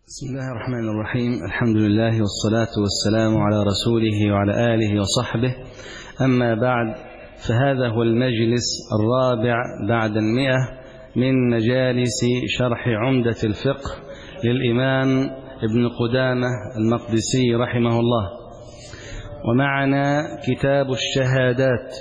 بسم الله الرحمن الرحيم. الحمد لله والصلاة والسلام على رسوله وعلى آله وصحبه. أما بعد، فهذا هو المجلس الرابع بعد 100 من مجالس شرح عمدة الفقه للإمام ابن قدامة المقدسي رحمه الله. ومعنا كتاب الشهادات.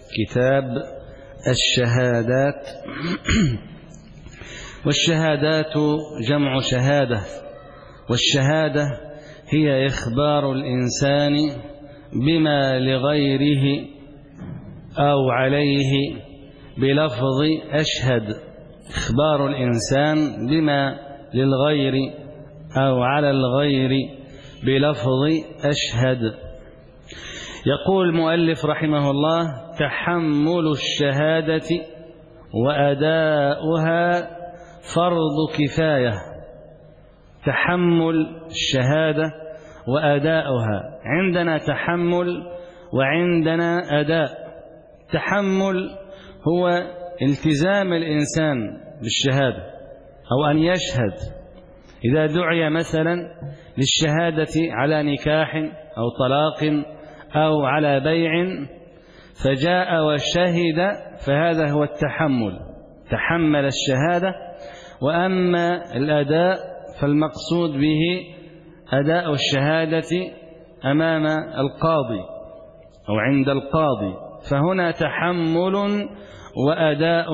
والشهادات جمع شهادة، والشهادة هي إخبار الإنسان بما لغيره أو عليه بلفظ أشهد. إخبار الإنسان بما للغير أو على الغير بلفظ أشهد. يقول المؤلف رحمه الله: تحمل الشهادة وأداؤها فرض كفاية. تحمل الشهادة وأداؤها، عندنا تحمل وعندنا أداء. تحمل هو التزام الإنسان بالشهادة أو أن يشهد. إذا دعي مثلا للشهادة على نكاح أو طلاق أو على بيع فجاء وشهد، فهذا هو التحمل، تحمل الشهادة. وأما الأداء فالمقصود به أداء الشهادة أمام القاضي أو عند القاضي، فهنا تحمل وأداء.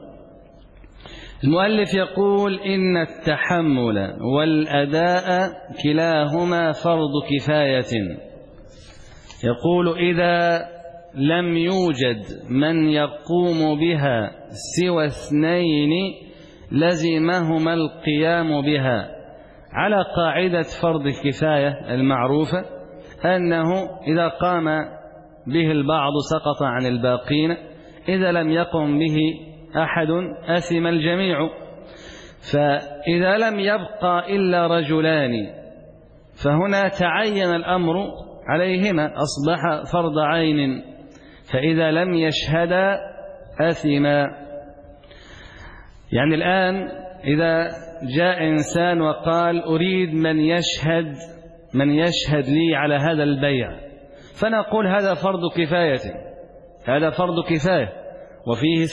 المؤلف يقول: إن التحمل والأداء كلاهما فرض كفاية. يقول: إذا لم يوجد من يقوم بها سوى اثنين لزمهما القيام بها، على قاعدة فرض الكفاية المعروفة، أنه إذا قام به البعض سقط عن الباقين، إذا لم يقم به أحد أثم الجميع. فإذا لم يبقى إلا رجلان فهنا تعين الأمر عليهما، أصبح فرض عين، فإذا لم يشهدا أثما. يعني الآن إذا جاء إنسان وقال: أريد من يشهد لي على هذا البيع، فنقول هذا فرض كفاية، هذا فرض كفاية وفيه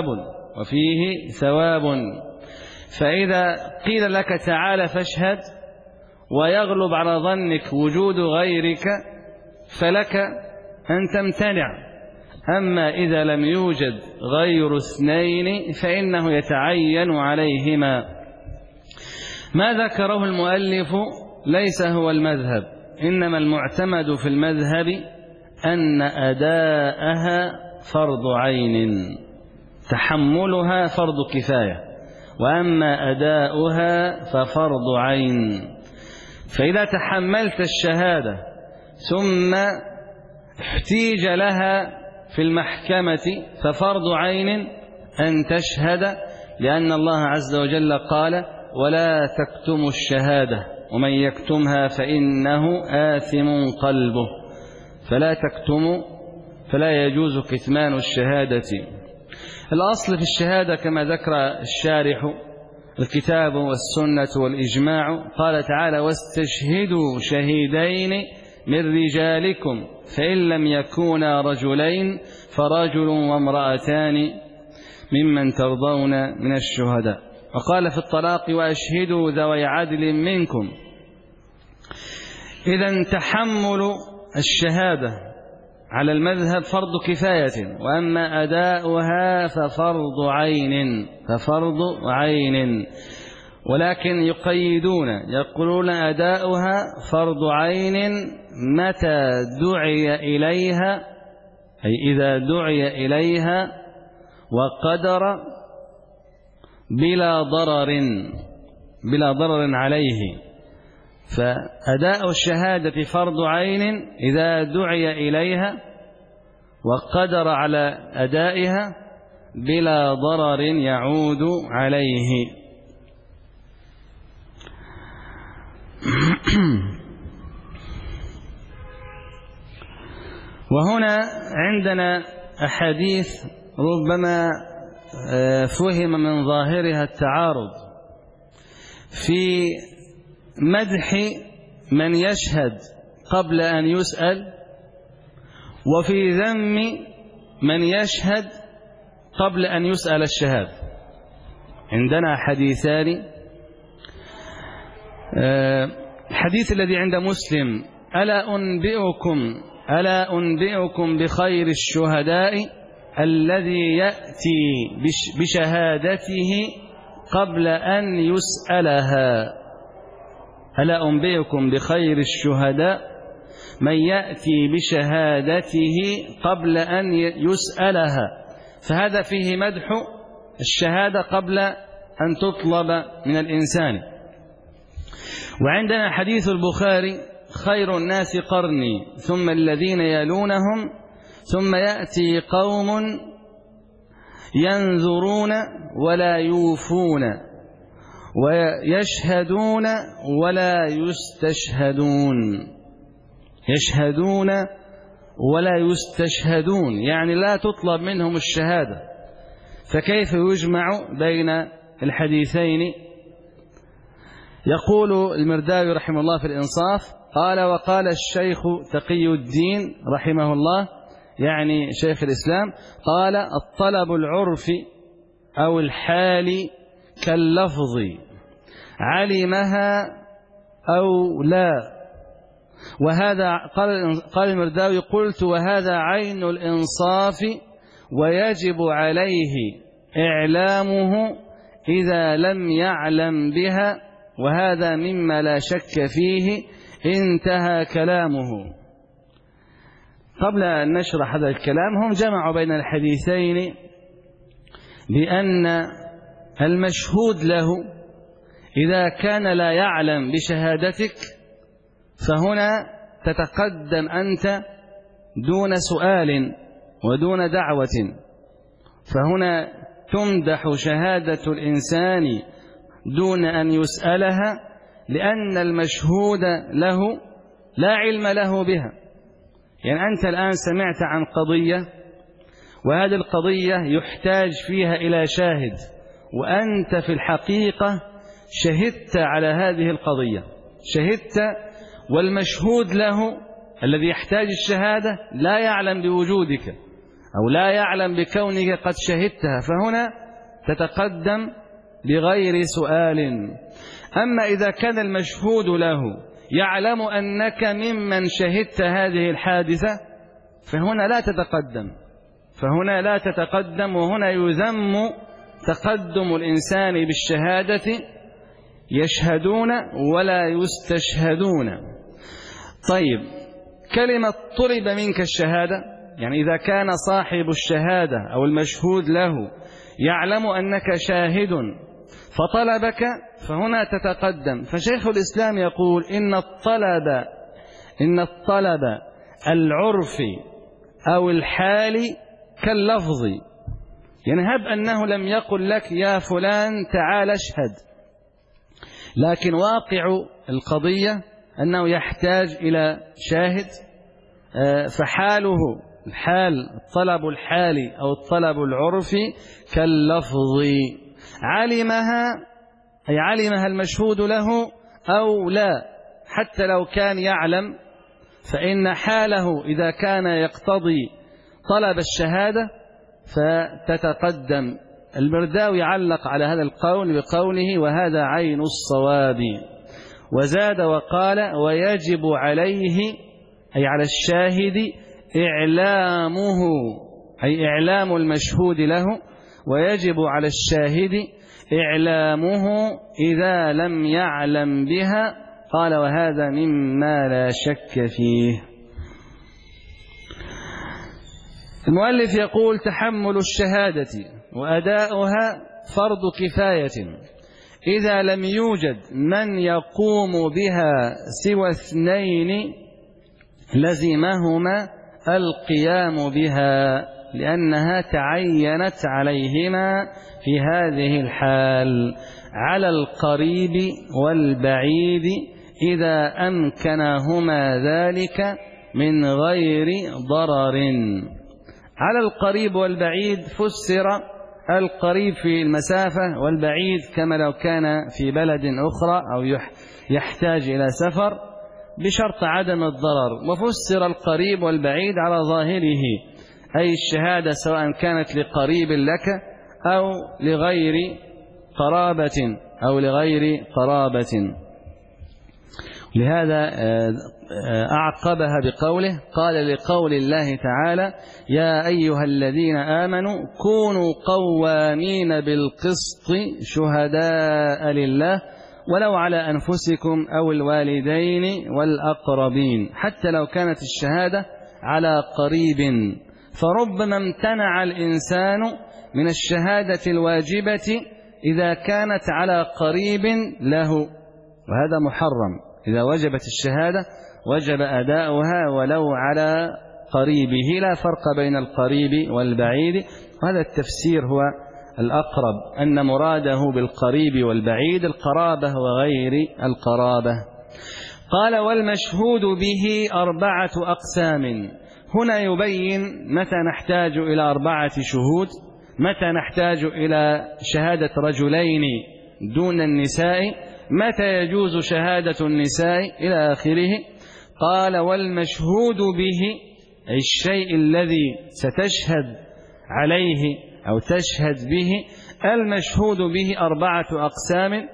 ثواب. فإذا قيل لك تعال فاشهد ويغلب على ظنك وجود غيرك فلك أن تمتنع. أما إذا لم يوجد غير اثنين فإنه يتعين عليهما. ما ذكره المؤلف ليس هو المذهب، إنما المعتمد في المذهب أن أداءها فرض عين، تحملها فرض كفاية، وأما أداؤها ففرض عين. فإذا تحملت الشهادة ثم احتيج لها في المحكمة ففرض عين أن تشهد، لأن الله عز وجل قال: ولا تكتموا الشهادة ومن يكتمها فإنه آثم قلبه. فلا تكتموا، فلا يجوز كتمان الشهادة. الأصل في الشهادة كما ذكر الشارح الكتاب والسنة والإجماع، قال تعالى: واستشهدوا شهيدين من رجالكم فإن لم يكونا رجلين فرجل وامرأتان ممن ترضون من الشهداء. وقال في الطلاق: وأشهدوا ذوي عدل منكم. إذن تحمل الشهادة على المذهب فرض كفاية، وأما أداؤها ففرض عين. ولكن يقيدون، يقولون أداؤها فرض عين متى دعي إليها، أي إذا دعي إليها وقدر بلا ضرر عليه. فأداء الشهادة فرض عين إذا دعي إليها وقدر على أدائها بلا ضرر يعود عليه. وهنا عندنا أحاديث ربما فهم من ظاهرها التعارض في مدح من يشهد قبل أن يسأل، وفي ذم من يشهد قبل أن يسأل الشهادة. عندنا حديثان. الحديث الذي عند مسلم: ألا أنبئكم بخير الشهداء الذي يأتي بشهادته قبل أن يسألها. ألا أنبئكم بخير الشهداء من يأتي بشهادته قبل أن يسألها. فهذا فيه مدح الشهادة قبل أن تطلب من الإنسان. وعندنا حديث البخاري: خير الناس قرني ثم الذين يلونهم ثم يأتي قوم ينذرون ولا يوفون ويشهدون ولا يستشهدون. يشهدون ولا يستشهدون يعني لا تطلب منهم الشهادة. فكيف يجمع بين الحديثين؟ يقول المرداوي رحمه الله في الإنصاف: قال: وقال الشيخ تقي الدين رحمه الله، يعني شيخ الإسلام، قال: الطلب العرفي أو الحالي كاللفظ علمها أو لا. وهذا قال المرداوي: قلت وهذا عين الإنصاف ويجب عليه إعلامه إذا لم يعلم بها، وهذا مما لا شك فيه. انتهى كلامه. قبل أن نشرح هذا الكلام، هم جمعوا بين الحديثين بأن المشهود له إذا كان لا يعلم بشهادتك فهنا تتقدم أنت دون سؤال ودون دعوة، فهنا تمدح شهادة الإنسان دون أن يسألها، لأن المشهود له لا علم له بها. يعني أنت الآن سمعت عن قضية، وهذه القضية يحتاج فيها إلى شاهد، وأنت في الحقيقة شهدت على هذه القضية، شهدت، والمشهود له الذي يحتاج الشهادة لا يعلم بوجودك أو لا يعلم بكونك قد شهدتها، فهنا تتقدم بغير سؤال. أما إذا كان المشهود له يعلم أنك ممن شهدت هذه الحادثة فهنا لا تتقدم، وهنا يذم تقدم الإنسان بالشهادة. يشهدون ولا يستشهدون. طيب، كلمة طلب منك الشهادة، يعني إذا كان صاحب الشهادة أو المشهود له يعلم أنك شاهد فطلبك، فهنا تتقدم. فشيخ الإسلام يقول إن الطلب العرفي أو الحالي كاللفظ. يعني هب أنه لم يقل لك يا فلان تعال اشهد، لكن واقع القضية أنه يحتاج إلى شاهد، فحاله الطلب الحالي أو الطلب العرفي كاللفظ. علمها المشهود له أو لا، حتى لو كان يعلم، فإن حاله إذا كان يقتضي طلب الشهادة فتتقدم. المرداوي علق على هذا القول بقوله: وهذا عين الصواب. وزاد وقال: ويجب عليه، أي على الشاهد، إعلامه، أي إعلام المشهود له، ويجب على الشاهد إعلامه إذا لم يعلم بها. قال: وهذا مما لا شك فيه. المؤلف يقول: تحمل الشهادة وأداؤها فرض كفاية إذا لم يوجد من يقوم بها سوى اثنين لزمهما القيام بها، لأنها تعينت عليهما في هذه الحال على القريب والبعيد إذا أمكنهما ذلك من غير ضرر. على القريب والبعيد فسر القريب في المسافة والبعيد كما لو كان في بلد أخرى أو يحتاج إلى سفر بشرط عدم الضرر. وفسر القريب والبعيد على ظاهره، أي الشهادة سواء كانت لقريب لك أو لغير قرابة. لهذا أعقبها بقوله: قال لقول الله تعالى: يا أيها الذين آمنوا كونوا قوامين بالقسط شهداء لله ولو على أنفسكم أو الوالدين والأقربين، حتى لو كانت الشهادة على قريب، فربما امتنع الإنسان من الشهادة الواجبة إذا كانت على قريب له، وهذا محرم. إذا وجبت الشهادة وجب أداؤها ولو على قريبه، لا فرق بين القريب والبعيد. وهذا التفسير هو الأقرب، أن مراده بالقريب والبعيد القرابة وغير القرابة. قال: والمشهود به 4 أقسام. هنا يبين متى نحتاج إلى 4 شهود، متى نحتاج إلى شهادة رجلين دون النساء، متى يجوز شهادة النساء إلى آخره. قال: والمشهود به، أي الشيء الذي ستشهد عليه أو تشهد به، المشهود به 4 أقسام.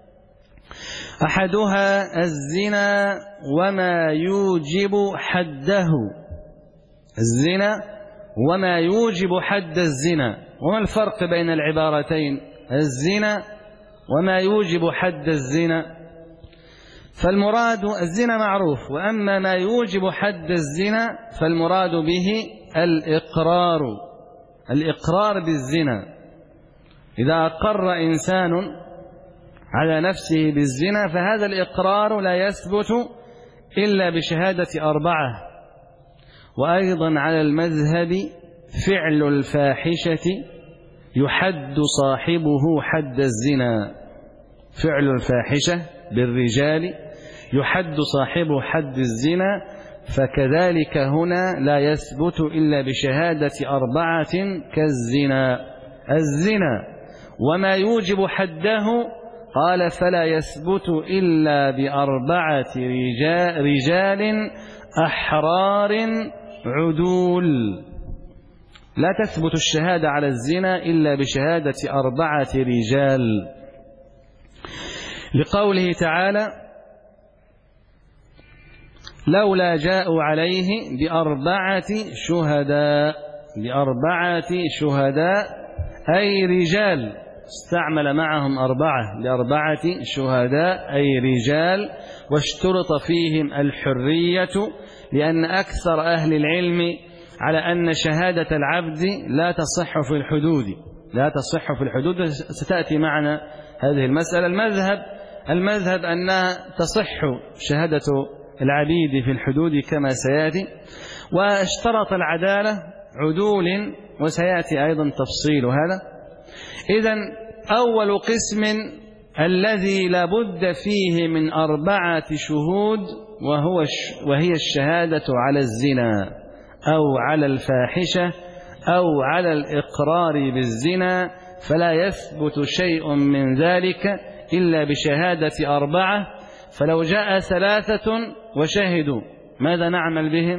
أحدها الزنا وما يوجب حده. الزنا وما يوجب حد الزنا. وما الفرق بين العبارتين؟ الزنا وما يوجب حد الزنا. فالمراد الزنا معروف، وأما ما يوجب حد الزنا فالمراد به الإقرار بالزنا. إذا أقر إنسان على نفسه بالزنا فهذا الإقرار لا يثبت إلا بشهادة 4. وأيضا على المذهب فعل الفاحشة يحد صاحبه حد الزنا. فعل الفاحشة بالرجال يحد صاحبه حد الزنا، فكذلك هنا لا يثبت إلا بشهادة 4 كالزنا. الزنا وما يوجب حده قال: فلا يثبت إلا ب4 رجال أحرار عدول. لا تثبت الشهادة على الزنا إلا بشهادة 4 رجال، لقوله تعالى: لولا جاءوا عليه ب4 شهداء أي رجال، استعمل معهم 4 ب4 شهداء أي رجال. واشترط فيهم الحرية، لأن أكثر أهل العلم على أن شهادة العبد لا تصح في الحدود. ستأتي معنا هذه المسألة. المذهب أنها تصح شهادة العبيد في الحدود كما سيأتي. واشترط العدالة عدول، وسيأتي أيضا تفصيل هذا. إذن أول قسم الذي لابد فيه من 4 شهود وهي الشهادة على الزنا أو على الفاحشة أو على الإقرار بالزنا، فلا يثبت شيء من ذلك إلا بشهادة 4. فلو جاء 3 وشهدوا ماذا نعمل بهم؟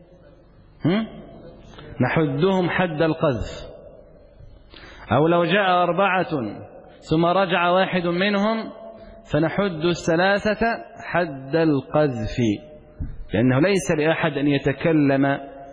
نحدهم حد القذف. أو لو جاء 4 ثم رجع 1 منهم فنحد 3 حد القذف، لأنه ليس لأحد أن يتكلم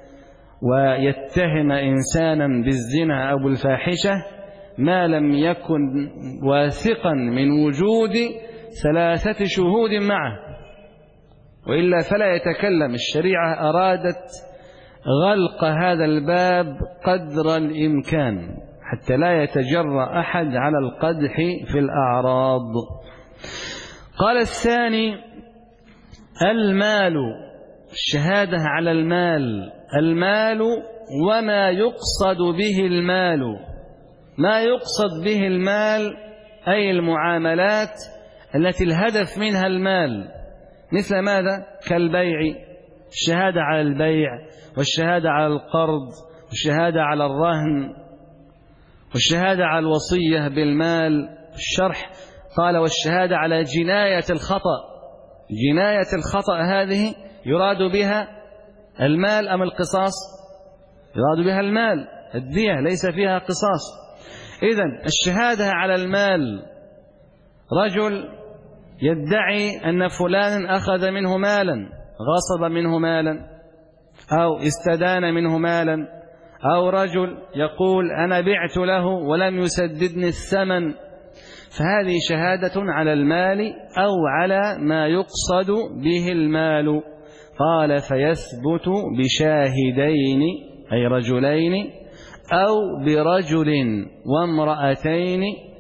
ويتهم إنسانا بالزنا أو بالفاحشة ما لم يكن واثقا من وجود 3 شهود معه، وإلا فلا يتكلم. الشريعة أرادت غلق هذا الباب قدر الإمكان حتى لا يتجرأ أحد على القدح في الأعراض. قال: الثاني المال، الشهادة على المال وما يقصد به المال. ما يقصد به المال أي المعاملات التي الهدف منها المال، مثل ماذا؟ كالبيع، الشهادة على البيع، والشهادة على القرض، والشهادة على الرهن، والشهادة على الوصية بالمال. الشرح قال والشهادة على جناية الخطأ. جناية الخطأ هذه يراد بها المال أم القصاص؟ يراد بها المال، الدية ليس فيها قصاص. إذن الشهادة على المال، رجل يدعي أن فلان أخذ منه مالا، غصب منه مالا أو استدان منه مالا، أو رجل يقول أنا بعت له ولم يسددني الثمن، فهذه شهادة على المال أو على ما يقصد به المال. قال فيثبت بشاهدين أي رجلين أو برجل وامرأتين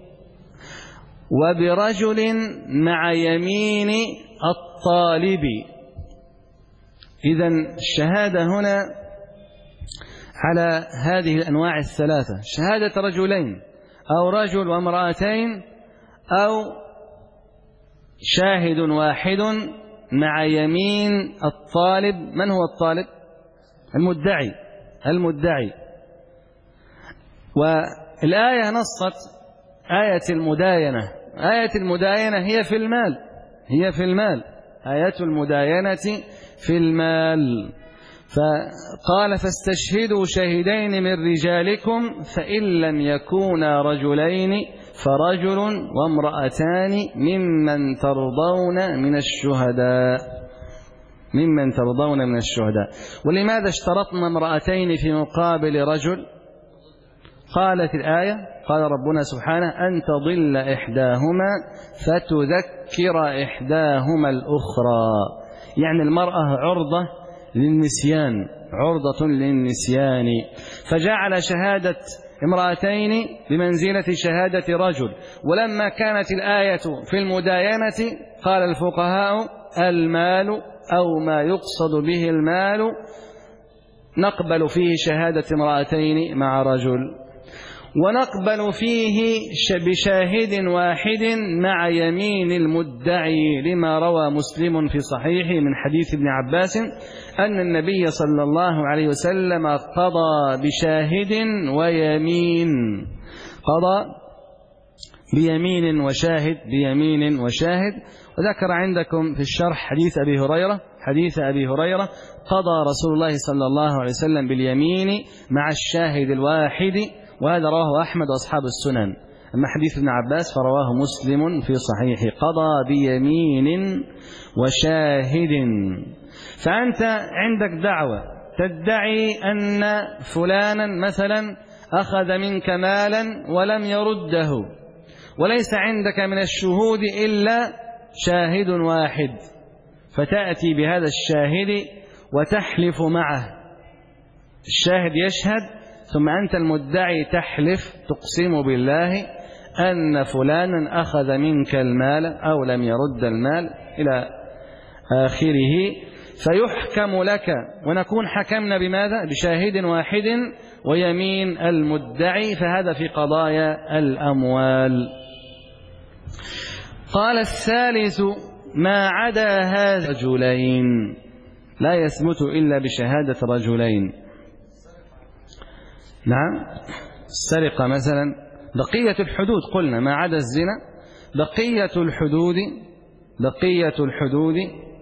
وبرجل مع يمين الطالب. إذن الشهادة هنا على هذه الأنواع الثلاثة: شهادة رجلين أو رجل وامرأتين أو شاهد واحد مع يمين الطالب. من هو الطالب؟ المدعي. والآية نصت آية المداينة. آية المداينة هي في المال. آية المداينة في المال. فقال فاستشهدوا شاهدين من رجالكم فإن لم يكونا رجلين فرجل وامرأتان ممن ترضون من الشهداء. ولماذا اشترطنا امرأتين في مقابل رجل؟ قالت الآية، قال ربنا سبحانه أن تضل إحداهما فتذكر إحداهما الأخرى، يعني المرأة عرضة للنسيان، فجعل شهادة امرأتين بمنزلة شهادة رجل. ولما كانت الآية في المداينة قال الفقهاء المال أو ما يقصد به المال نقبل فيه شهادة امرأتين مع رجل، ونقبل فيه بشاهد واحد مع يمين المدعي، لما روى مسلم في صحيحه من حديث ابن عباس أن النبي صلى الله عليه وسلم قضى بشاهد ويمين، قضى بيمين وشاهد. وذكر عندكم في الشرح حديث أبي هريرة قضى رسول الله صلى الله عليه وسلم باليمين مع الشاهد الواحد، وهذا رواه أحمد وأصحاب السنن. أما حديث ابن عباس فرواه مسلم في صحيحه، قضى بيمين وشاهد. فأنت عندك دعوة تدعي أن فلانا مثلا أخذ منك مالا ولم يرده، وليس عندك من الشهود إلا شاهد واحد، فتأتي بهذا الشاهد وتحلف معه. الشاهد يشهد ثم أنت المدعي تحلف تقسم بالله أن فلانا أخذ منك المال أو لم يرد المال إلى آخره، فيحكم لك، ونكون حكمنا بماذا؟ بشاهد واحد ويمين المدعي، فهذا في قضايا الأموال. قال الثالث ما عدا هذا رجلين، لا يثبت إلا بشهادة رجلين. نعم، السرقة مثلا، بقية الحدود قلنا ما عدا الزنا، بقية الحدود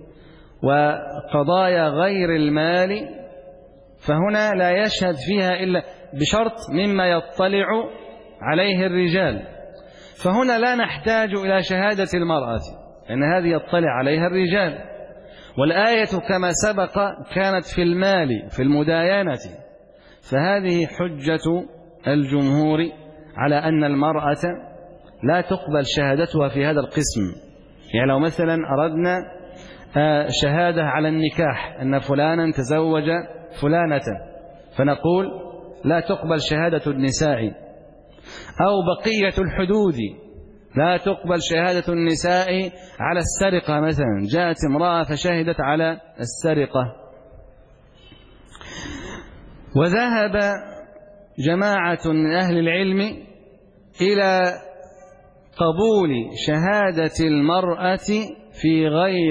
وقضايا غير المال، فهنا لا يشهد فيها إلا بشرط مما يطلع عليه الرجال، فهنا لا نحتاج إلى شهادة المرأة لأن هذه يطلع عليها الرجال. والآية كما سبق كانت في المال في المداينة، فهذه حجة الجمهور على أن المرأة لا تقبل شهادتها في هذا القسم. يعني لو مثلا أردنا شهادة على النكاح أن فلانا تزوج فلانة، فنقول لا تقبل شهادة النساء. أو بقية الحدود، لا تقبل شهادة النساء على السرقة مثلا، جاءت امرأة فشهدت على السرقة. وذهب جماعة من أهل العلم إلى قبول شهادة المرأة في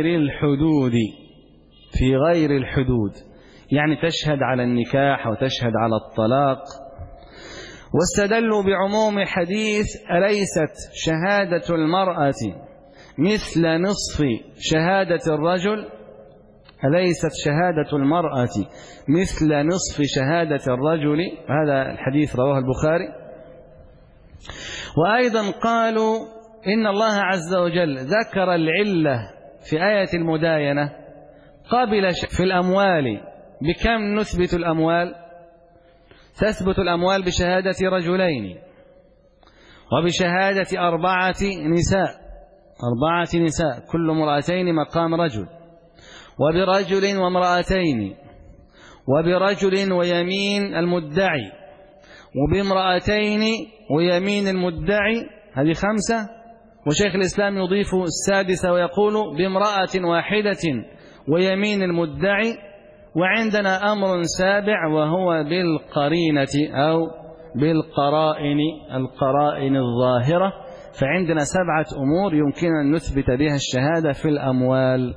غير الحدود، يعني تشهد على النكاح وتشهد على الطلاق. واستدلوا بعموم حديث أليست شهادة المرأة مثل نصف شهادة الرجل، أليست شهادة المرأة مثل نصف شهادة الرجل، هذا الحديث رواه البخاري. وأيضا قالوا إن الله عز وجل ذكر العلة في آية المداينة قبل في الأموال. بكم نثبت الأموال؟ تثبت الأموال بشهادة رجلين وبشهادة 4 نساء كل امرأتين مقام رجل، وبرجل وامرأتين، وبرجل ويمين المدعي، وبامرأتين ويمين المدعي، هذه 5. وشيخ الإسلام يضيف 6 ويقول بامرأة واحدة ويمين المدعي. وعندنا أمر 7 وهو بالقرينة أو القرائن الظاهرة. فعندنا 7 أمور يمكن أن نثبت بها الشهادة في الأموال،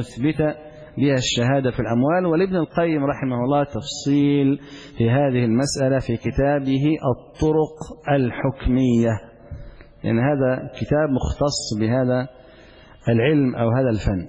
ولابن القيم رحمه الله تفصيل في هذه المسألة في كتابه الطرق الحكمية، يعني هذا كتاب مختص بهذا العلم أو هذا الفن.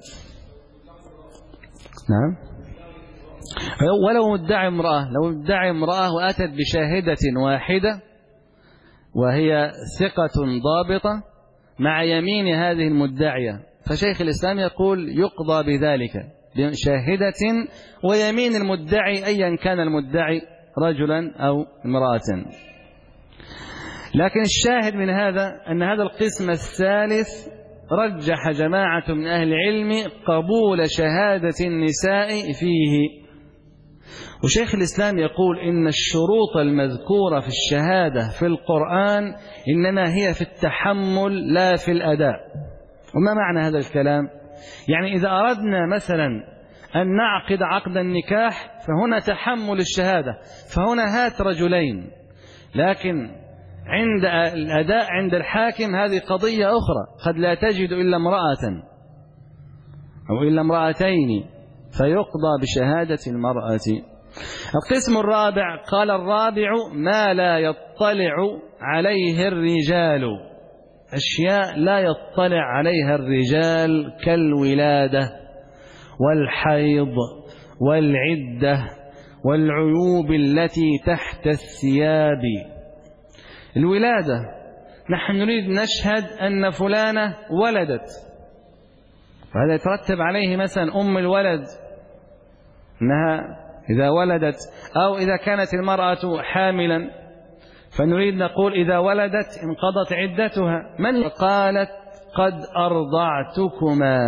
نعم. ولو ادعى امرأة وأتت بشاهدة واحدة وهي ثقة ضابطة مع يمين هذه المدعية، فشيخ الإسلام يقول يقضى بذلك بشاهدة ويمين المدعي أيا كان المدعي رجلا أو امرأة. لكن الشاهد من هذا أن هذا القسم الثالث رجح جماعة من أهل العلم قبول شهادة النساء فيه. وشيخ الإسلام يقول إن الشروط المذكورة في الشهادة في القرآن إنما هي في التحمل لا في الأداء. وما معنى هذا الكلام؟ يعني إذا أردنا مثلا أن نعقد عقد النكاح فهنا تحمل الشهادة، فهنا هات رجلين، لكن عند الأداء عند الحاكم هذه قضية أخرى، قد لا تجد إلا امرأة أو إلا امرأتين فيقضى بشهادة المرأة. القسم الرابع قال الرابع ما لا يطلع عليه الرجال، أشياء لا يطلع عليها الرجال كالولادة والحيض والعدة والعيوب التي تحت الثياب. الولادة نحن نريد نشهد أن فلانة ولدت، وهذا يترتب عليه مثلا أم الولد أنها إذا ولدت، أو إذا كانت المرأة حاملا فنريد نقول إذا ولدت انقضت عدتها. من قالت قد أرضعتكما،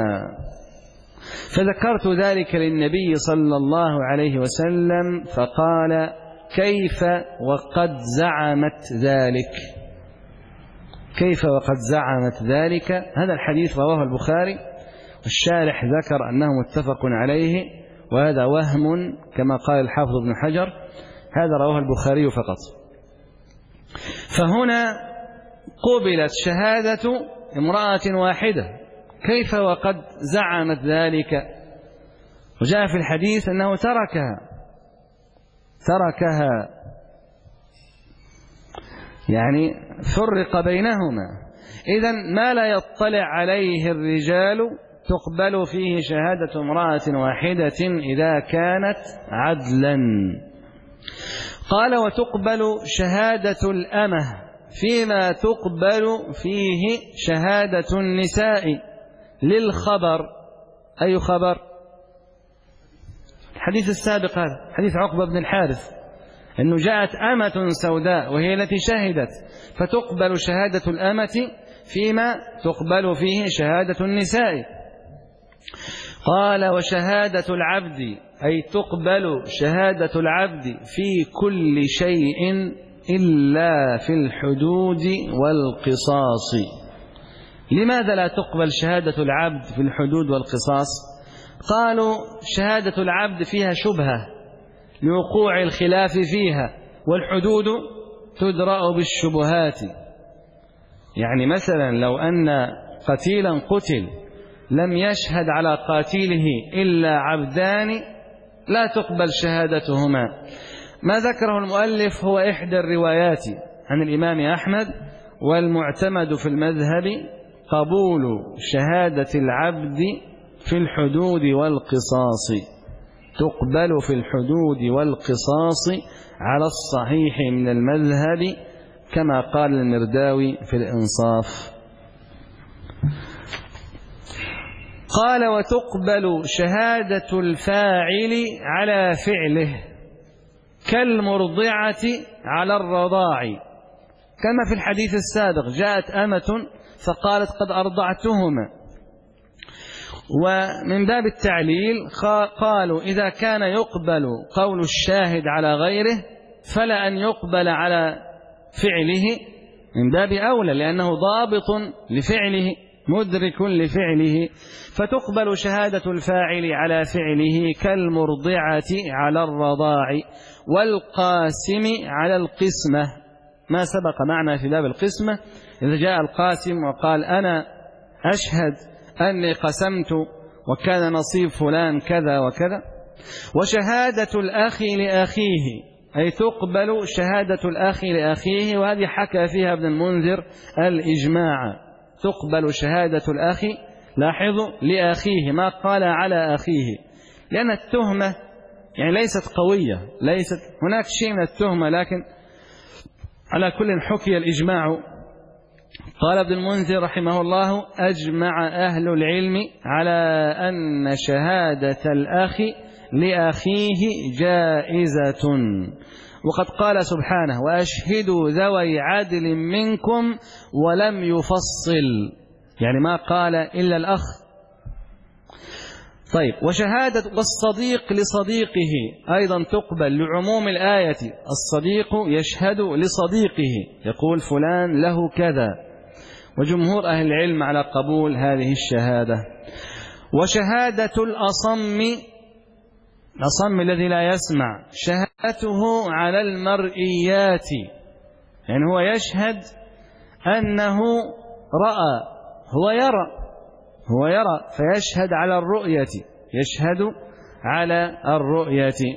فذكرت ذلك للنبي صلى الله عليه وسلم فقال كيف وقد زعمت ذلك، كيف وقد زعمت ذلك. هذا الحديث رواه البخاري، والشارح ذكر أنه متفق عليه، وهذا وهم كما قال الحافظ ابن حجر، هذا رواه البخاري فقط. فهنا قبلت شهادة امرأة واحدة، كيف وقد زعمت ذلك. وجاء في الحديث أنه تركها يعني فرق بينهما. إذن ما لا يطلع عليه الرجال تقبل فيه شهادة امرأة واحدة إذا كانت عدلا. قال وتقبل شهادة الأمة فيما تقبل فيه شهادة النساء للخبر. أي خبر؟ الحديث السابق هذا حديث عقبة بن الحارث، أنه جاءت أمة سوداء وهي التي شهدت، فتقبل شهادة الأمة فيما تقبل فيه شهادة النساء. قال وشهادة العبد أي تقبل شهادة العبد في كل شيء إلا في الحدود والقصاص. لماذا لا تقبل شهادة العبد في الحدود والقصاص؟ قالوا شهادة العبد فيها شبهة لوقوع الخلاف فيها، والحدود تدرأ بالشبهات. يعني مثلا لو أن قتيلا قتل لم يشهد على قاتله إلا عبدان لا تقبل شهادتهما. ما ذكره المؤلف هو إحدى الروايات عن الإمام أحمد، والمعتمد في المذهب قبول شهادة العبد في الحدود والقصاص، تقبل في الحدود والقصاص على الصحيح من المذهب، كما قال المرداوي في الإنصاف. قال: وتقبل شهادة الفاعل على فعله كالمرضعة على الرضاع، كما في الحديث السابق جاءت أمة فقالت قد أرضعتهما. ومن باب التعليل قالوا إذا كان يقبل قول الشاهد على غيره فلا أن يقبل على فعله من باب أولى، لأنه ضابط لفعله مدرك لفعله، فتقبل شهادة الفاعل على فعله كالمرضعة على الرضاع والقاسم على القسمة، ما سبق معنا في باب القسمة إذا جاء القاسم وقال أنا أشهد أني قسمت وكان نصيب فلان كذا وكذا. وشهادة الأخ لأخيه، أي تقبل شهادة الأخ لأخيه، وهذه حكى فيها ابن المنذر الإجماع، تقبل شهادة الأخ، لاحظوا لأخيه ما قال على أخيه، لأن التهمة يعني ليست قوية، ليست هناك شيء من التهمة، لكن على كل حكي الإجماع. قال ابن المنذر رحمه الله: أجمع أهل العلم على أن شهادة الأخ لأخيه جائزة، وقد قال سبحانه: وأشهدوا ذوي عدل منكم، ولم يفصل، يعني ما قال إلا الأخ. طيب، وشهادة والصديق لصديقه أيضا تقبل لعموم الآية، الصديق يشهد لصديقه يقول فلان له كذا، وجمهور أهل العلم على قبول هذه الشهادة. وشهادة الأصم الذي لا يسمع، شهادته على المرئيات، يعني هو يشهد أنه رأى، هو يرى فيشهد على الرؤية، يشهد على الرؤية.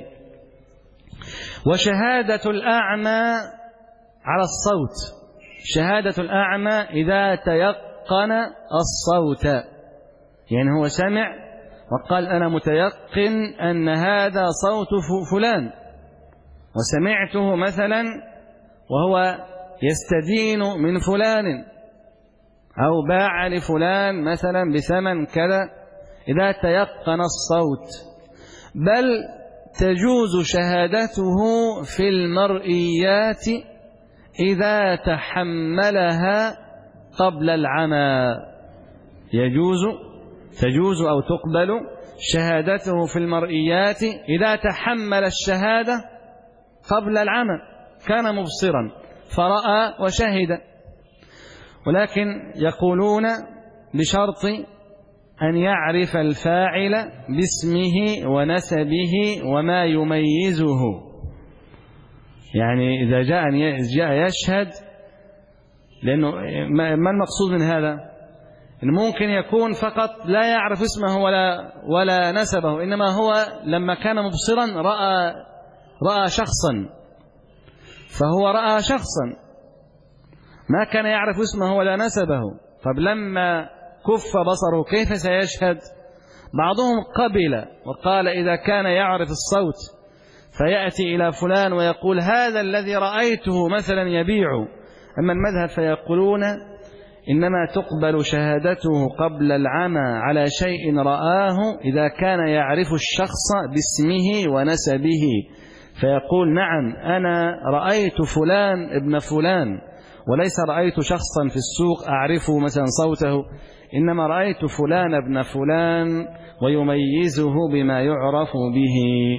وشهادة الأعمى على الصوت، شهادة الأعمى إذا تيقن الصوت، يعني هو سمع وقال أنا متيقن أن هذا صوت فلان، وسمعته مثلا وهو يستدين من فلان أو باع لفلان مثلا بثمن كذا، إذا تيقن الصوت. بل تجوز شهادته في المرئيات إذا تحملها قبل العمى، تجوز أو تقبل شهادته في المرئيات إذا تحمل الشهادة قبل العمى، كان مبصرا فرأى وشهد، ولكن يقولون بشرط أن يعرف الفاعل باسمه ونسبه وما يميزه، يعني إذا جاء يشهد، لأنه ما المقصود من هذا؟ إن ممكن يكون فقط لا يعرف اسمه ولا نسبه، إنما هو لما كان مبصرا رأى شخصا، فهو رأى شخصا ما كان يعرف اسمه ولا نسبه، طب لما كف بصره كيف سيشهد؟ بعضهم قبل وقال إذا كان يعرف الصوت فيأتي إلى فلان ويقول هذا الذي رأيته مثلا يبيع. أما المذهب فيقولون إنما تقبل شهادته قبل العمى على شيء رآه إذا كان يعرف الشخص باسمه ونسبه، فيقول نعم أنا رأيت فلان ابن فلان، وليس رأيت شخصا في السوق أعرفه مثلا صوته، إنما رأيت فلان ابن فلان، ويميزه بما يعرف به.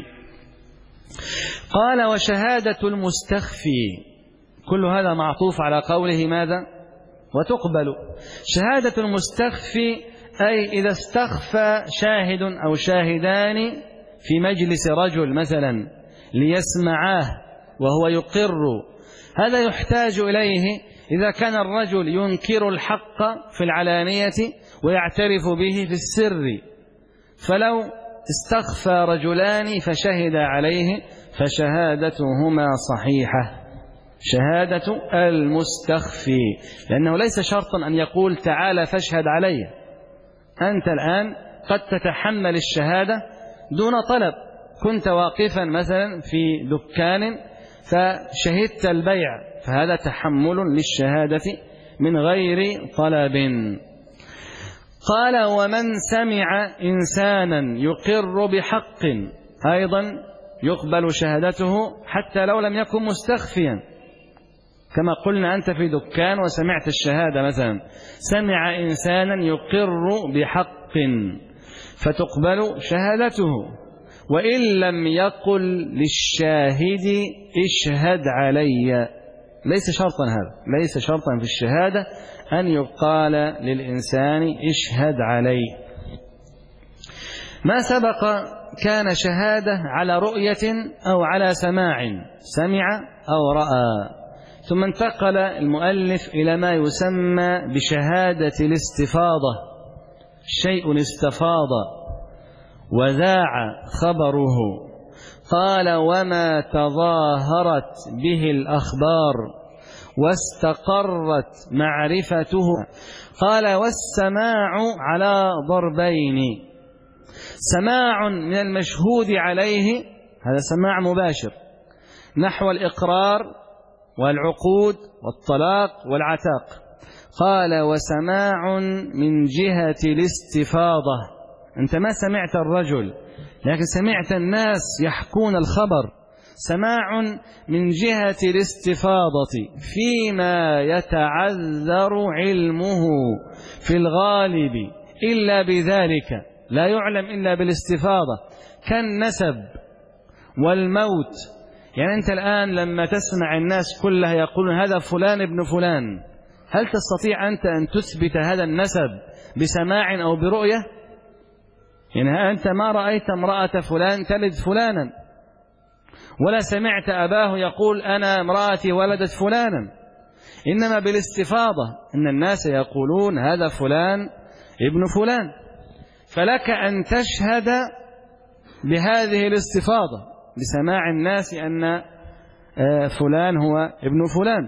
قال وشهادة المستخفي، كل هذا معطوف على قوله ماذا؟ وتقبل. شهادة المستخفي أي إذا استخفى شاهد أو شاهدان في مجلس رجل مثلا ليسمعاه وهو يقر، هذا يحتاج إليه إذا كان الرجل ينكر الحق في العلانية ويعترف به في السر، فلو استخفى رجلان فشهد عليه فشهادتهما صحيحة، شهادة المستخفي، لأنه ليس شرطا أن يقول تعالى فاشهد علي. أنت الآن قد تتحمل الشهادة دون طلب، كنت واقفا مثلا في دكان فشهدت البيع، فهذا تحمل للشهادة من غير طلب. قال ومن سمع إنسانا يقر بحق أيضا يقبل شهادته حتى لو لم يكن مستخفيا، كما قلنا أنت في دكان وسمعت الشهادة مثلا، سمع إنسانا يقر بحق فتقبل شهادته، وإن لم يقل للشاهد اشهد علي. ليس شرطا هذا، ليس شرطا في الشهادة أن يقال للإنسان اشهد علي. ما سبق كان شهادة على رؤية أو على سماع، سمع أو رأى، ثم انتقل المؤلف إلى ما يسمى بشهادة الاستفاضة، شيء استفاض وذاع خبره. قال وما تظاهرت به الأخبار واستقرت معرفته. قال والسماع على ضربين، سماع من المشهود عليه، هذا سماع مباشر نحو الإقرار والعقود والطلاق والعتاق. قال وسماع من جهة الاستفاضة، أنت ما سمعت الرجل لكن سمعت الناس يحكون الخبر. سماع من جهة الاستفاضة فيما يتعذر علمه في الغالب إلا بذلك، لا يعلم إلا بالاستفاضة، كالنسب والموت. يعني أنت الآن لما تسمع الناس كلها يقولون هذا فلان ابن فلان، هل تستطيع أنت أن تثبت هذا النسب بسماع أو برؤية؟ يعني أنت ما رأيت امرأة فلان تلد فلانا، ولا سمعت أباه يقول أنا امرأتي ولدت فلانا، إنما بالاستفاضة أن الناس يقولون هذا فلان ابن فلان، فلك أن تشهد بهذه الاستفاضة بسماع الناس أن فلان هو ابن فلان.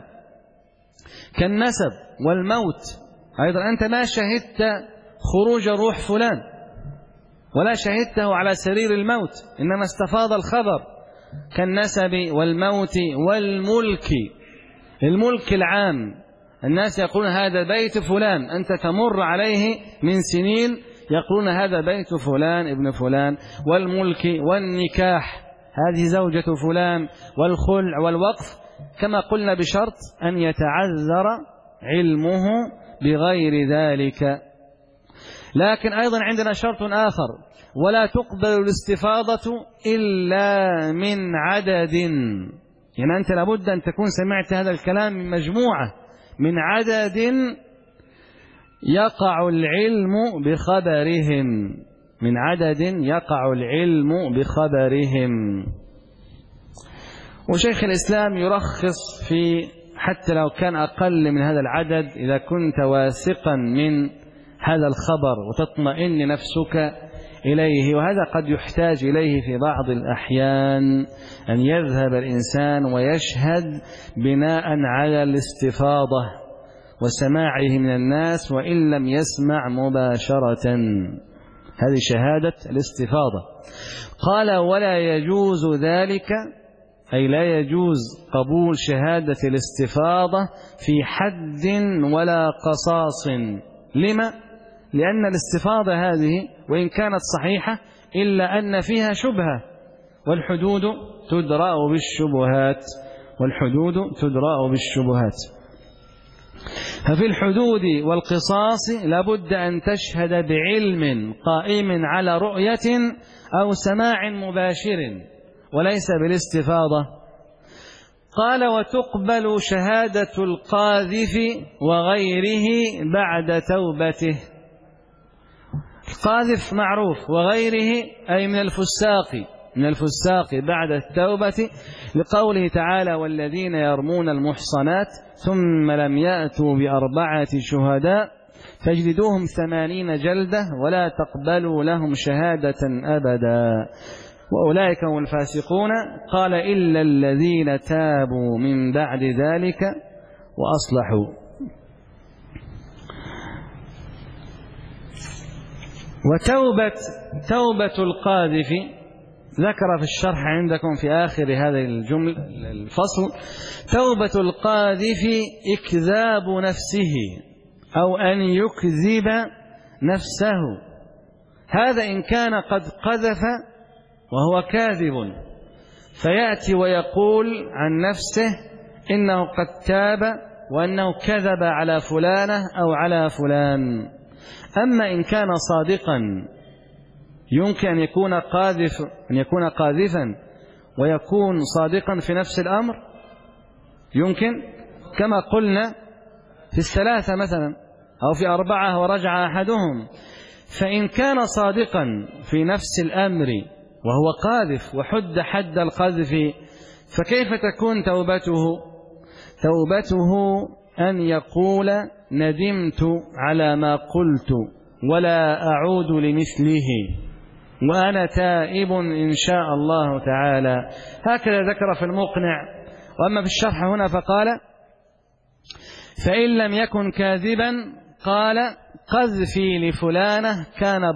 كالنسب والموت أيضا، أنت ما شهدت خروج روح فلان ولا شهدته على سرير الموت، إنما استفاض الخبر. كالنسب والموت والملك، الملك العام، الناس يقولون هذا بيت فلان، أنت تمر عليه من سنين يقولون هذا بيت فلان ابن فلان. والملك والنكاح، هذه زوجة فلان، والخلع والوقف، كما قلنا بشرط أن يتعذر علمه بغير ذلك. لكن أيضا عندنا شرط آخر، ولا تقبل الاستفاضة إلا من عدد. يعني أنت لابد أن تكون سمعت هذا الكلام من مجموعة من عدد يقع العلم بخبرهم، من عدد يقع العلم بخبرهم. وشيخ الإسلام يرخص في حتى لو كان أقل من هذا العدد، إذا كنت واثقا من هذا الخبر وتطمئن نفسك إليه، وهذا قد يحتاج إليه في بعض الأحيان، أن يذهب الإنسان ويشهد بناء على الاستفاضة وسماعه من الناس وإن لم يسمع مباشرة، هذه شهادة الاستفاضة. قال ولا يجوز ذلك، أي لا يجوز قبول شهادة الاستفاضة في حد ولا قصاص. لما؟ لأن الاستفاضة هذه وإن كانت صحيحة إلا أن فيها شبهة، والحدود تدرأ بالشبهات، والحدود تدرأ بالشبهات. ففي الحدود والقصاص لابد أن تشهد بعلم قائم على رؤية أو سماع مباشر وليس بالاستفاضة. قال وتقبل شهادة القاذف وغيره بعد توبته. القاذف معروف، وغيره أي من الفساق، من الفساق بعد التوبة، لقوله تعالى والذين يرمون المحصنات ثم لم يأتوا ب4 شهداء فاجلدوهم 80 جلدة ولا تقبلوا لهم شهادة أبدا. وأولئك هم الفاسقون. قال إلا الذين تابوا من بعد ذلك وأصلحوا. وتوبة القاذف ذكر في الشرح عندكم في آخر هذا الفصل: توبة القاذف إكذاب نفسه أو أن يكذب نفسه. هذا إن كان قد قذف وهو كاذب، فيأتي ويقول عن نفسه إنه قد تاب وأنه كذب على فلانة أو على فلان. أما إن كان صادقا يمكن أن يكون قاذفا ويكون صادقا في نفس الأمر، يمكن كما قلنا في الثلاثة مثلا أو في 4 ورجع أحدهم. فإن كان صادقا في نفس الأمر وهو قاذف وحد حد القذف، فكيف تكون توبته؟ توبته أن يقول: ندمت على ما قلت ولا أعود لمثله وأنا تائب إن شاء الله تعالى. هكذا ذكر في المقنع. وأما في الشرح هنا فقال: فإن لم يكن كاذبا قال: قذفي لفلانة كان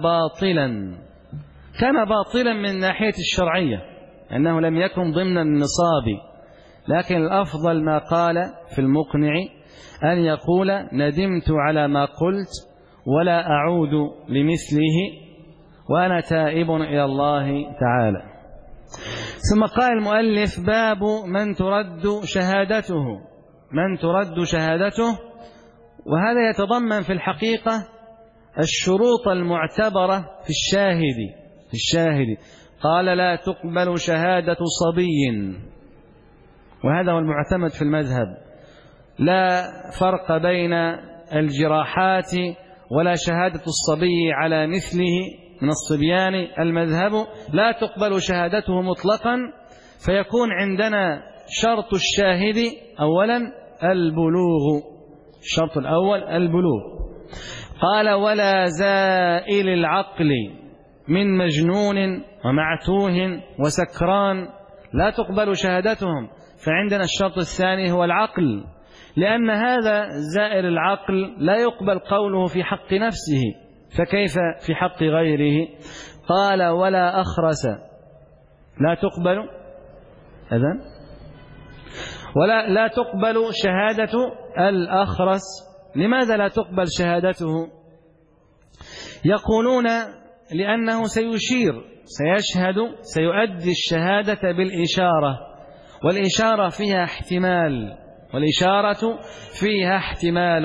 باطلا من ناحية الشرعية، أنه لم يكن ضمن النصاب، لكن الأفضل ما قال في المقنع أن يقول: ندمت على ما قلت ولا أعود لمثله وأنا تائب إلى الله تعالى. ثم قال المؤلف: باب من ترد شهادته. وهذا يتضمن في الحقيقة الشروط المعتبرة في الشاهد. قال: لا تقبل شهادة صبي، وهذا هو المعتمد في المذهب. لا فرق بين الجراحات ولا شهادة الصبي على مثله من الصبيان. المذهب لا تقبل شهادته مطلقا، فيكون عندنا شرط الشاهد أولا البلوغ. الشرط الأول البلوغ. قال: ولا زائل العقل من مجنون ومعتوه وسكران لا تقبل شهادتهم. فعندنا الشرط الثاني هو العقل، لأن هذا زائل العقل لا يقبل قوله في حق نفسه، فكيف في حق غيره؟ قال: ولا أخرس لا تقبل أذن لا تقبل شهادة الأخرس. لماذا لا تقبل شهادته؟ يقولون لأنه سيؤدي الشهادة بالإشارة، والإشارة فيها احتمال،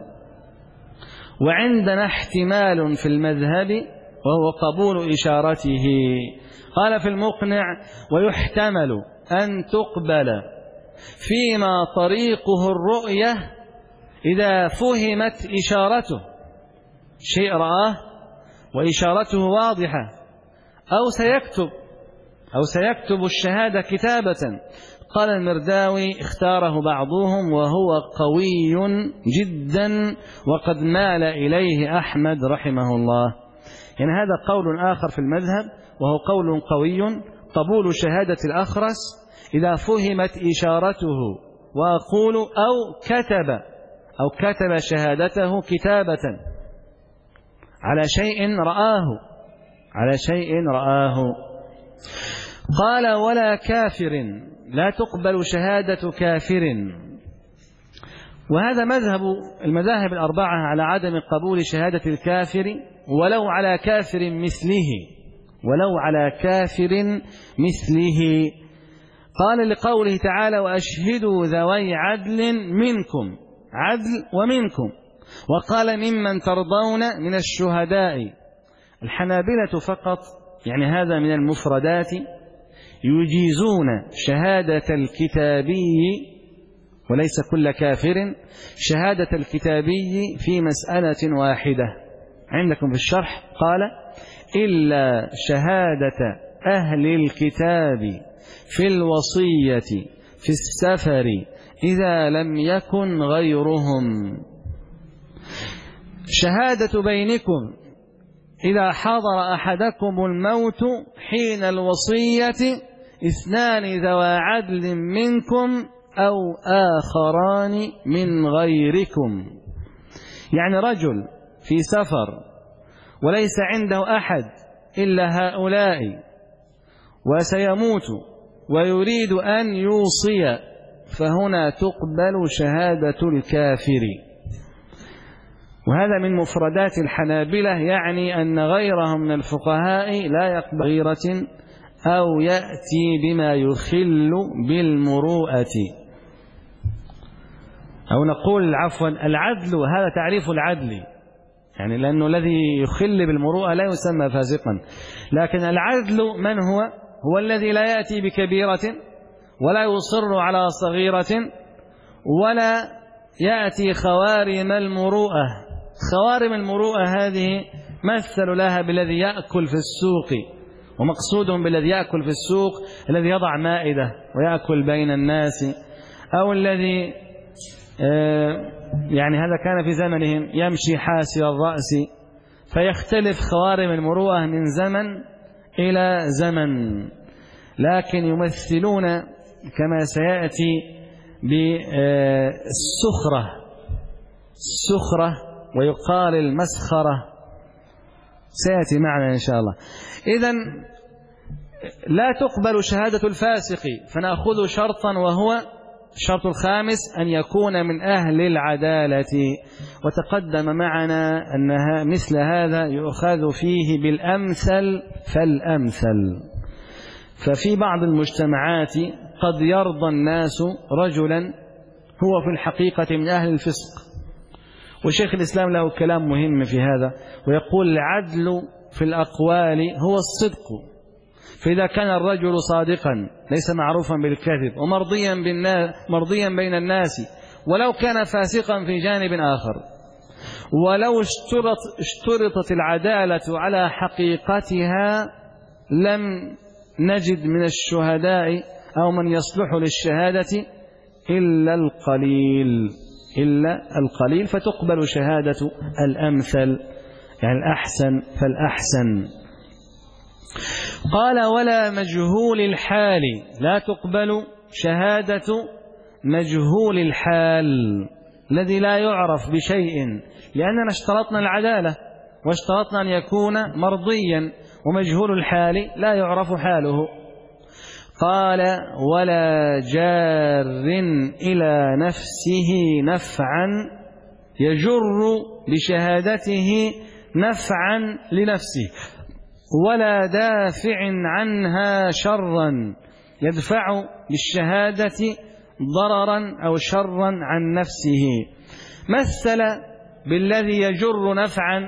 وعندنا احتمال في المذهب وهو قبول إشارته. قال في المقنع: ويحتمل أن تقبل فيما طريقه الرؤية إذا فهمت إشارته، شيء رآه وإشارته واضحة، أو سيكتب الشهادة كتابة. قال المرداوي: اختاره بعضهم وهو قوي جدا وقد مال إليه أحمد رحمه الله. يعني هذا قول آخر في المذهب وهو قول قوي: قبول شهادة الأخرس إذا فهمت إشارته، وأقول أو كتب شهادته كتابة على شيء رآه. قال: ولا كافر لا تقبل شهادة كافر. وهذا المذاهب الأربعة على عدم قبول شهادة الكافر ولو على كافر مثله. قال لقوله تعالى: وأشهدوا ذوي عدل منكم، عدل ومنكم. وقال: ممن ترضون من الشهداء. الحنابلة فقط، يعني هذا من المفردات، يجيزون شهادة الكتابي وليس كل كافر، شهادة الكتابي في مسألة واحدة. عندكم في الشرح قال: إلا شهادة أهل الكتاب في الوصية في السفر إذا لم يكن غيرهم. شهادة بينكم إذا حضر أحدكم الموت حين الوصية 2 ذوى عدل منكم أو آخران من غيركم. يعني رجل في سفر وليس عنده أحد إلا هؤلاء وسيموت ويريد أن يوصي، فهنا تقبل شهادة الكافر. وهذا من مفردات الحنابلة، يعني أن غيرهم من الفقهاء لا يقبل غيرة أو يأتي بما يخل بالمروءة، أو نقول عفوا العدل، هذا تعريف العدل، يعني لأنه الذي يخل بالمروءة لا يسمى فاسقا، لكن العدل من هو؟ هو الذي لا يأتي بكبيرة ولا يصر على صغيرة ولا يأتي خوارم المروءة. خوارم المروءة هذه مثل لها بالذي يأكل في السوق، ومقصودهم بالذي يأكل في السوق الذي يضع مائدة ويأكل بين الناس، أو الذي يعني هذا كان في زمنهم يمشي حاسر الرأس، فيختلف خوارم المروءة من زمن إلى زمن، لكن يمثلون كما سيأتي بالسخرة ويقال المسخرة، سيأتي معنا إن شاء الله. إذن لا تقبل شهادة الفاسق، فنأخذ شرطا وهو الشرط الخامس أن يكون من أهل العدالة، وتقدم معنا أنها مثل هذا يؤخذ فيه بالأمثل فالأمثل. ففي بعض المجتمعات قد يرضى الناس رجلا هو في الحقيقة من أهل الفسق، وشيخ الإسلام له كلام مهم في هذا، ويقول العدل في الأقوال هو الصدق، فإذا كان الرجل صادقا ليس معروفا بالكذب ومرضيا بين الناس، ولو كان فاسقا في جانب آخر، ولو اشترطت العدالة على حقيقتها لم نجد من الشهداء أو من يصلح للشهادة إلا القليل، فتقبل شهادة الأمثل، يعني الأحسن فالأحسن. قال ولا مجهول الحال، لا تقبل شهادة مجهول الحال الذي لا يعرف بشيء، لأننا اشترطنا العدالة واشترطنا أن يكون مرضيا، ومجهول الحال لا يعرف حاله. قال ولا جار إلى نفسه نفعا يجر بشهادته نفعا لنفسه، ولا دافع عنها شرا يدفع بالشهادة ضررا أو شرا عن نفسه. مثل بالذي يجر نفعا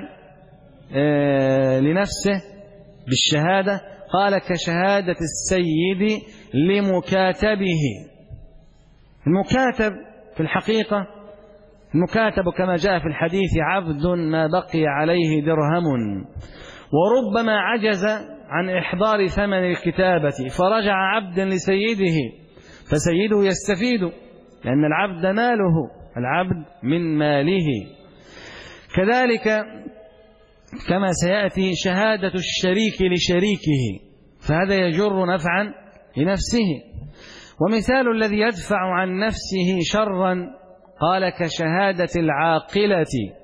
لنفسه بالشهادة، قال كشهادة السيد لمكاتبه. المكاتب في الحقيقة، المكاتب كما جاء في الحديث عبد ما بقي عليه درهم، وربما عجز عن إحضار ثمن الكتابة فرجع عبدا لسيده، فسيده يستفيد، لأن العبد ماله، العبد من ماله. كذلك كما سيأتي شهادة الشريك لشريكه، فهذا يجر نفعا لنفسه. ومثال الذي يدفع عن نفسه شرا قال كشهادة العاقلة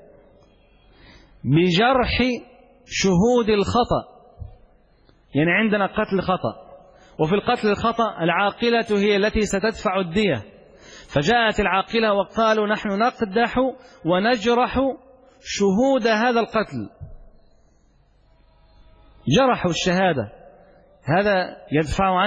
بجرح شهود الخطأ، يعني عندنا قتل خطأ، وفي القتل الخطأ العاقلة هي التي ستدفع الدية، فجاءت العاقلة وقالوا نحن نقدح ونجرح شهود هذا القتل، جرحوا الشهادة، هذا يدفع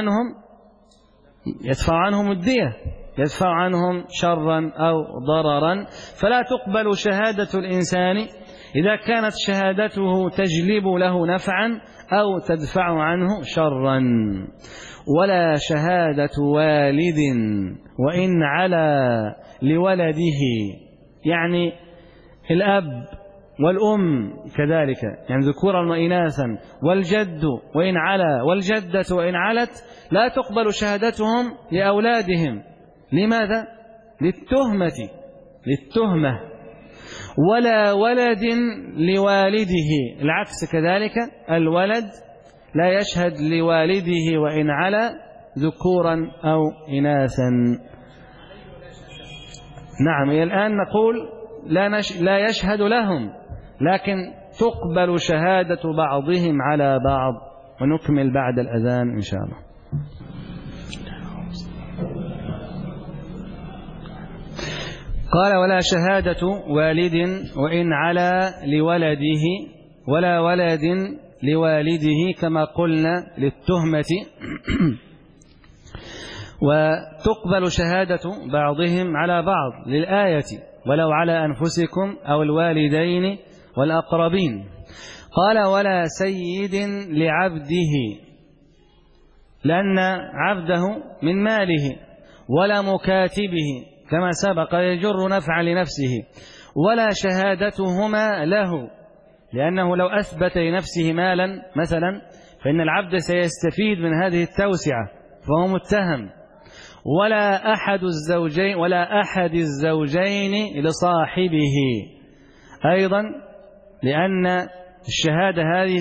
عنهم الدية، يدفع عنهم شرا أو ضررا. فلا تقبل شهادة الإنسان إذا كانت شهادته تجلب له نفعا أو تدفع عنه شرا. ولا شهادة والد وإن علا لولده، يعني الأب والأم كذلك، يعني ذكورا وإناثا، والجد وإن علا والجدة وإن علت، لا تقبل شهادتهم لأولادهم. لماذا؟ للتهمة. ولا ولد لوالده. العكس كذلك، الولد لا يشهد لوالده وإن على ذكورا أو إناثا. نعم، الآن نقول لا يشهد لهم، لكن تقبل شهادة بعضهم على بعض. ونكمل بعد الأذان إن شاء الله. قال: ولا شهادة والد وإن على لولده، ولا ولد لوالده كما قلنا للتهمة. وتقبل شهادة بعضهم على بعض للآية: ولو على أنفسكم أو الوالدين والأقربين. قال: ولا سيد لعبده، لأن عبده من ماله، ولا مكاتبه كما سبق يجر نفعا لنفسه، ولا شهادتهما له، لأنه لو أثبت لنفسه مالا مثلا فإن العبد سيستفيد من هذه التوسعة فهو متهم. ولا أحد الزوجين لصاحبه أيضا، لأن الشهادة هذه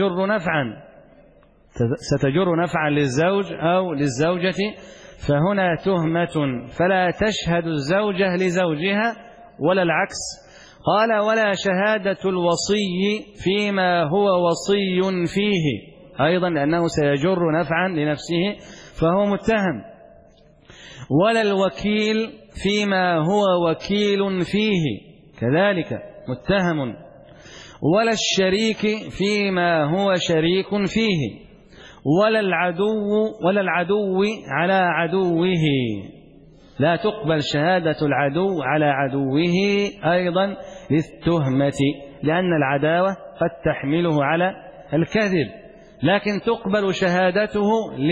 ستجر نفعا للزوج أو للزوجة، فهنا تهمة، فلا تشهد الزوجة لزوجها ولا العكس. قال: ولا شهادة الوصي فيما هو وصي فيه أيضا، لأنه سيجر نفعا لنفسه فهو متهم. ولا الوكيل فيما هو وكيل فيه كذلك متهم. ولا الشريك فيما هو شريك فيه. ولا العدو على عدوه، لا تقبل شهادة العدو على عدوه أيضا للتهمة، لأن العداوة قد تحمله على الكذب، لكن تقبل شهادته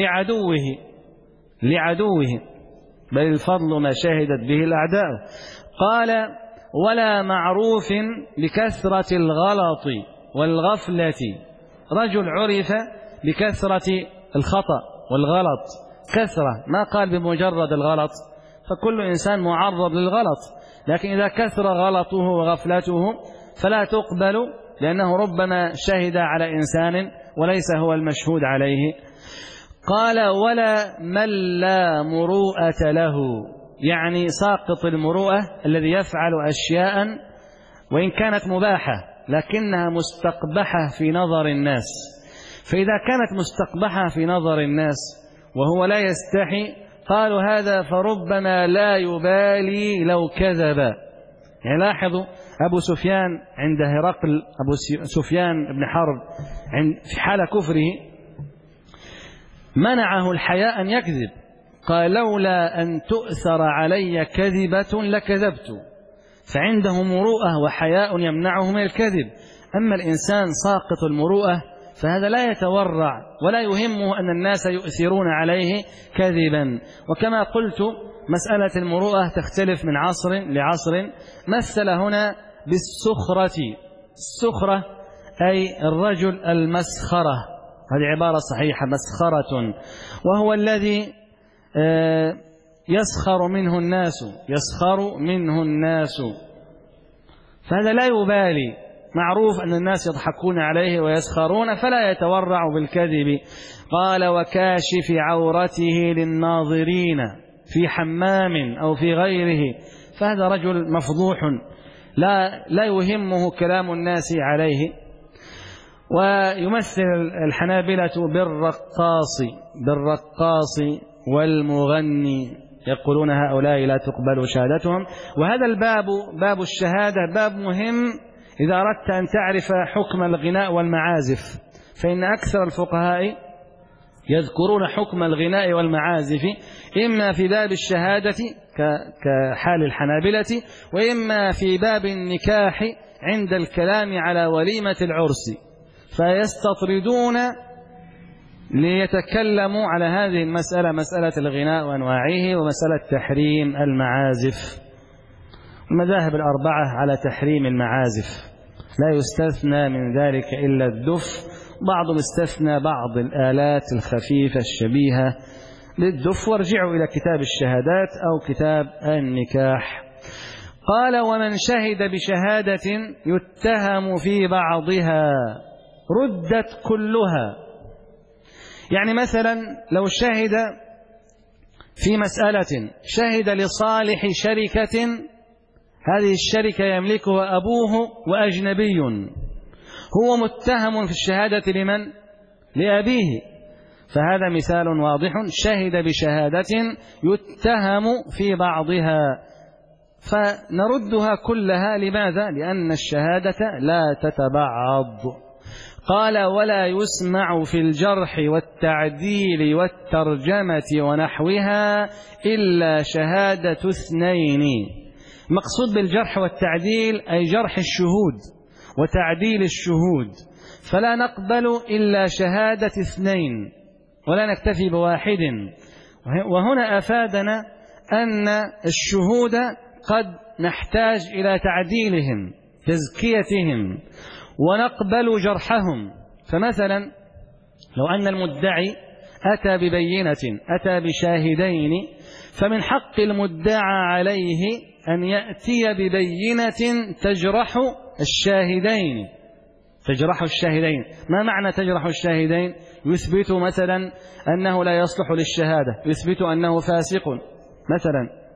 لعدوه، بل الفضل ما شهدت به الأعداء. قال: ولا معروف بكثرة الغلط والغفلة، رجل عرف بكثرة الخطأ والغلط، كثرة، ما قال بمجرد الغلط، فكل إنسان معرض للغلط، لكن إذا كثر غلطه وغفلته فلا تقبل، لأنه ربما شهد على إنسان وليس هو المشهود عليه. قال: ولا من لا مروءة له، يعني ساقط المروءة الذي يفعل أشياء وإن كانت مباحة لكنها مستقبحة في نظر الناس، فإذا كانت مستقبحة في نظر الناس وهو لا يستحي قالوا هذا فربما لا يبالي لو كذب. يعني لاحظوا أبو سفيان عند هرقل، أبو سفيان بن حرب في حال كفره منعه الحياء أن يكذب، قال: لولا أن تؤثر علي كذبة لكذبت. فعنده مروءة وحياء يمنعه من الكذب. أما الإنسان ساقط المروءة فهذا لا يتورع ولا يهمه أن الناس يؤثرون عليه كذبا. وكما قلت مسألة المروءة تختلف من عصر لعصر. مثل هنا بالسخرة، السخرة أي الرجل المسخرة، هذه عبارة صحيحة، مسخرة، وهو الذي يسخر منه الناس، فهذا لا يبالي، معروف أن الناس يضحكون عليه ويسخرون فلا يتورع بالكذب. قال: وكاشف عورته للناظرين في حمام أو في غيره، فهذا رجل مفضوح لا يهمه كلام الناس عليه. ويمثل الحنابلة بالرقاص والمغني، يقولون هؤلاء لا تقبل شهادتهم. وهذا الباب، باب الشهادة، باب مهم إذا أردت أن تعرف حكم الغناء والمعازف، فإن أكثر الفقهاء يذكرون حكم الغناء والمعازف إما في باب الشهادة كحال الحنابلة، وإما في باب النكاح عند الكلام على وليمة العرس، فيستطردون ليتكلموا على هذه المسألة، مسألة الغناء وأنواعه ومسألة تحريم المعازف. المذاهب الأربعة على تحريم المعازف، لا يستثنى من ذلك إلا الدف، بعضهم استثنى بعض الآلات الخفيفة الشبيهة للدف، وارجعوا إلى كتاب الشهادات أو كتاب النكاح. قال ومن شهد بشهادة يتهم في بعضها ردت كلها. يعني مثلا لو شهد في مسألة، شهد لصالح شركة، هذه الشركة يملكها أبوه وأجنبي، هو متهم في الشهادة لمن؟ لأبيه. فهذا مثال واضح، شهد بشهادة يتهم في بعضها، فنردها كلها. لماذا؟ لأن الشهادة لا تتبعض. قال ولا يسمع في الجرح والتعديل والترجمة ونحوها إلا شهادة اثنين. مقصود بالجرح والتعديل أي جرح الشهود وتعديل الشهود، فلا نقبل إلا شهادة اثنين ولا نكتفي بواحد. وهنا أفادنا أن الشهود قد نحتاج إلى تعديلهم تزكيتهم ونقبل جرحهم. فمثلا لو أن المدعي أتى ببينة، أتى بشاهدين، فمن حق المدعى عليه أن يأتي ببينة تجرح الشاهدين. تجرح الشاهدين، ما معنى تجرح الشاهدين؟ يثبت مثلا أنه لا يصلح للشهادة، يثبت أنه فاسق مثلا،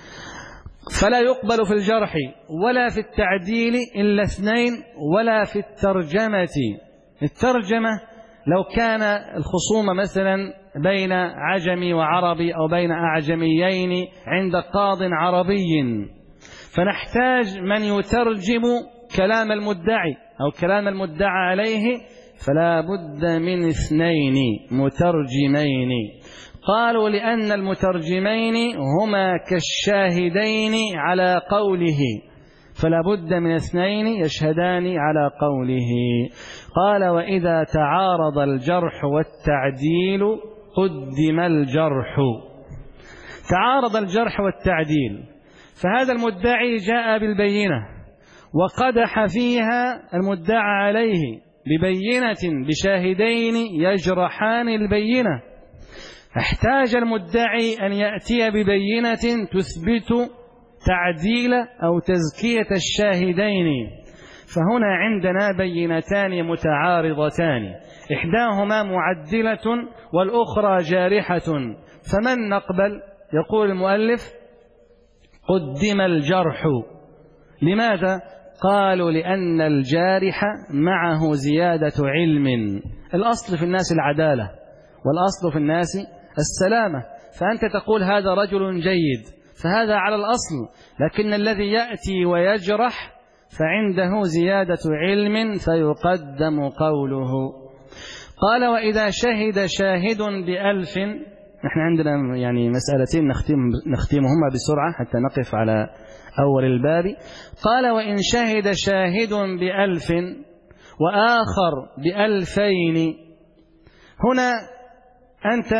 فلا يقبل في الجرح ولا في التعديل إلا اثنين، ولا في الترجمة. الترجمة لو كان الخصوم مثلا بين عجمي وعربي أو بين أعجميين عند قاض عربي، فنحتاج من يترجم كلام المدعي أو كلام المدعى عليه، فلا بد من اثنين مترجمين. قالوا لأن المترجمين هما كالشاهدين على قوله، فلا بد من اثنين يشهدان على قوله. قال وإذا تعارض الجرح والتعديل قدم الجرح. تعارض الجرح والتعديل، فهذا المدعي جاء بالبينة وقدح فيها المدعى عليه ببينة بشاهدين يجرحان البينة، احتاج المدعي أن يأتي ببينة تثبت تعديل أو تزكية الشاهدين. فهنا عندنا بينتان متعارضتان، إحداهما معدلة والأخرى جارحة، فمن نقبل؟ يقول المؤلف قدم الجرح. لماذا؟ قالوا لأن الجارح معه زيادة علم. الأصل في الناس العدالة والأصل في الناس السلامة، فأنت تقول هذا رجل جيد، فهذا على الأصل، لكن الذي يأتي ويجرح فعنده زيادة علم فيقدم قوله. قال وإذا شهد شاهد ب1000، نحن عندنا يعني مسألتين نختمهما بسرعة حتى نقف على أول الباب. قال وإن شهد شاهد ب1000 وآخر ب2000، هنا أنت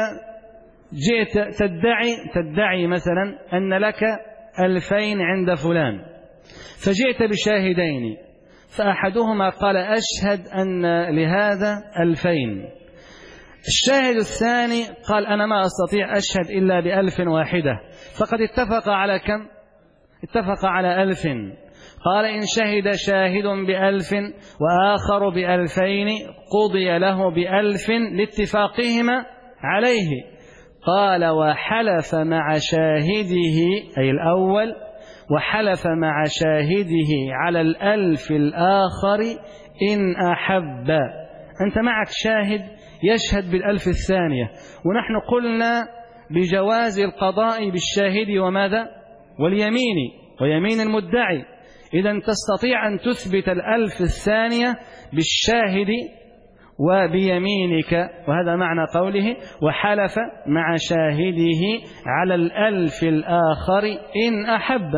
جئت تدعي مثلا أن لك 2000 عند فلان، فجئت بشاهدين، فأحدهما قال أشهد أن لهذا 2000، الشاهد الثاني قال أنا ما أستطيع أشهد إلا ب1001، فقد اتفق على كم؟ اتفق على 1000. قال إن شهد شاهد ب1000 وآخر ب2000 قضي له ب1000 لاتفاقهما عليه. قال وحلف مع شاهده أي الأول، وحلف مع شاهده على 1000 الآخر إن أحب. أنت معك شاهد يشهد ب1000 الثانية، ونحن قلنا بجواز القضاء بالشاهد وماذا؟ واليمين ويمين المدعي. إذن تستطيع أن تثبت 1000 الثانية بالشاهد وبيمينك، وهذا معنى قوله وحلف مع شاهده على 1000 الآخر إن أحب.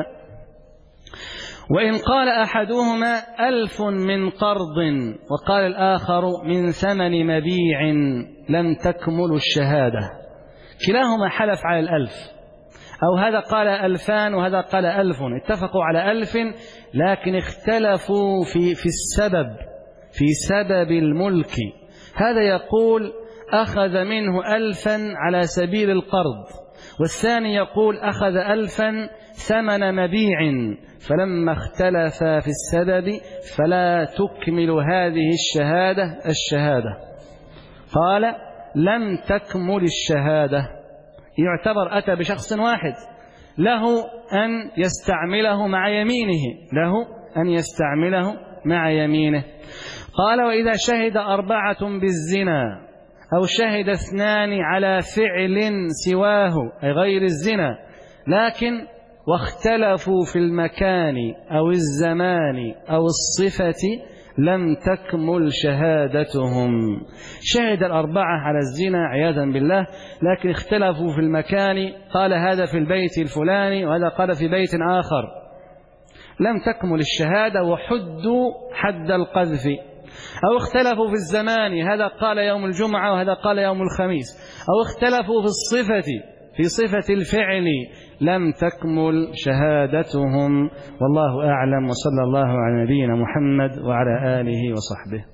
وإن قال أحدهما 1000 من قرض وقال الآخر من ثمن مبيع لم تكمل الشهادة، كلاهما حلف على 1000، أو هذا قال 2000 وهذا قال 1000، اتفقوا على 1000 لكن اختلفوا في السبب، في سبب الملك. هذا يقول أخذ منه 1000 على سبيل القرض، والثاني يقول أخذ 1000 ثمن مبيع، فلما اختلفا في السبب فلا تكمل هذه الشهادة. قال لم تكمل الشهادة، يعتبر أتى بشخص واحد له أن يستعمله مع يمينه. قال وإذا شهد 4 بالزنا أو شهد 2 على فعل سواه أي غير الزنا لكن واختلفوا في المكان أو الزمان أو الصفة لم تكمل شهادتهم. شهد 4 على الزنا عياذا بالله لكن اختلفوا في المكان، قال هذا في البيت الفلاني وهذا قال في بيت آخر، لم تكمل الشهادة وحدوا حد القذف. أو اختلفوا في الزمان، هذا قال يوم الجمعة وهذا قال يوم الخميس، أو اختلفوا في الصفة في صفة الفعل لم تكمل شهادتهم. والله أعلم، وصلى الله على نبينا محمد وعلى آله وصحبه.